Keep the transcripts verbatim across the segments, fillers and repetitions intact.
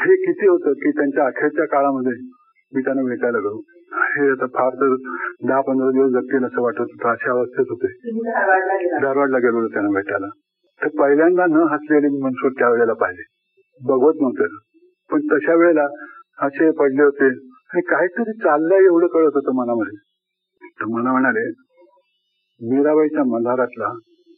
हे किती होतं की त्यांच्या अखेरच्या काळामध्ये मी त्यांना भेटायला गेलो. हे आता फार तर दहा पंधरा दिवस जगतील असं वाटत होतं. अशा अवस्थेत होते. धारवाडला गेलो त्यांना भेटायला. तर पहिल्यांदा न हसलेले मनसूर त्यावेळेला पाहिले. बघवत नव्हते पण तशा वेळेला असे पडले होते आणि काहीतरी चाललंय एवढं कळत होतं मनामध्ये. तर मला म्हणाले मीराबाईच्या मल्हारातला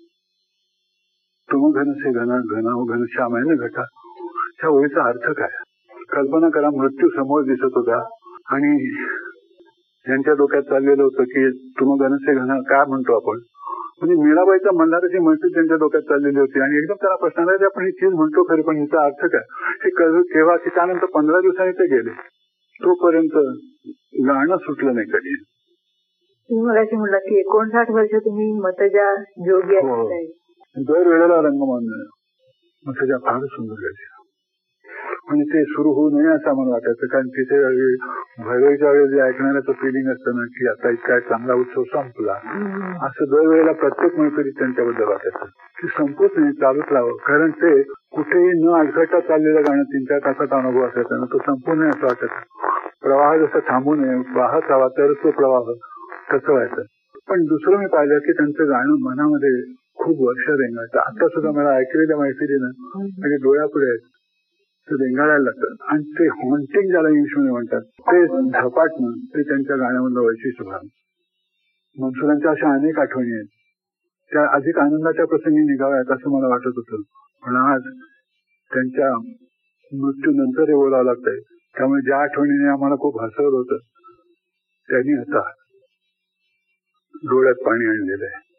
तुम घन से घन घन घन श्यामायन घटा त्या ओळीचा अर्थ काय? कल्पना करा, मृत्यू समोर दिसत होता आणि यांच्या डोक्यात चाललेलं होतं की तुम घन से घन काय म्हणतो आपण, म्हणजे मीराबाईच्या मल्हाराची म्हणती त्यांच्या डोक्यात चाललेली होती आणि एकदम त्याला प्रश्न आला की आपण ही चीज म्हणतो खरी पण हिचा अर्थ काय हे कळलं केव्हा की त्यानंतर पंधरा दिवसांनी ते गेले. तोपर्यंत गाणं सुटलं नाही कधी. तुम्ही मगाशी म्हणला की एकोणसाठ वर्ष तुम्ही मतजा जोगी आहे. दर वेळेला रंगमान मतजा फार सुंदर आहे आणि ते सुरू होऊ नये असं मला वाटायचं. कारण तिथे भैरवीच्या वेळेस जे ऐकणाऱ्याचं फिलिंग असतं ना की आता इतका चांगला उत्सव संपला असं दरवेळेला प्रत्येक मैत्रीत त्यांच्याबद्दल वाटायचं की संपूच नाही, चालूच राहावं. कारण ते कुठेही न अडखळता चाललेलं गाणं तीन चार तासाचा अनुभव असायचा ना, तो संपू नये असं वाटायचं. प्रवाह जसं थांबू नये, वाहत राहावा तर तो प्रवाह तसं व्हायचं. पण दुसरं मी पाहिलं की त्यांचं गाणं मनामध्ये खूप वर्ष रेंगायचं. आता सुद्धा मला ऐकलेल्या मैत्रिणीनं म्हणजे डोळ्यापुढे आहेत ते रेंगाळायला लागतं आणि ते हॉन्टिंग ज्याला इंग्लिशमध्ये म्हणतात ते झपाटणं ते त्यांच्या गाण्यामधलं वैशिष्ट्य भाग. मनसुरांच्या अशा अनेक आठवणी आहेत त्या अधिक आनंदाच्या प्रसंगी निघाव्यात असं मला वाटत होतं. पण आज त्यांच्या मृत्यूनंतर हे बोलावं लागतंय त्यामुळे ज्या आठवणीने आम्हाला खूप हसवलं होतं त्यांनी आता डोळ्यात पाणी आणलेलं आहे.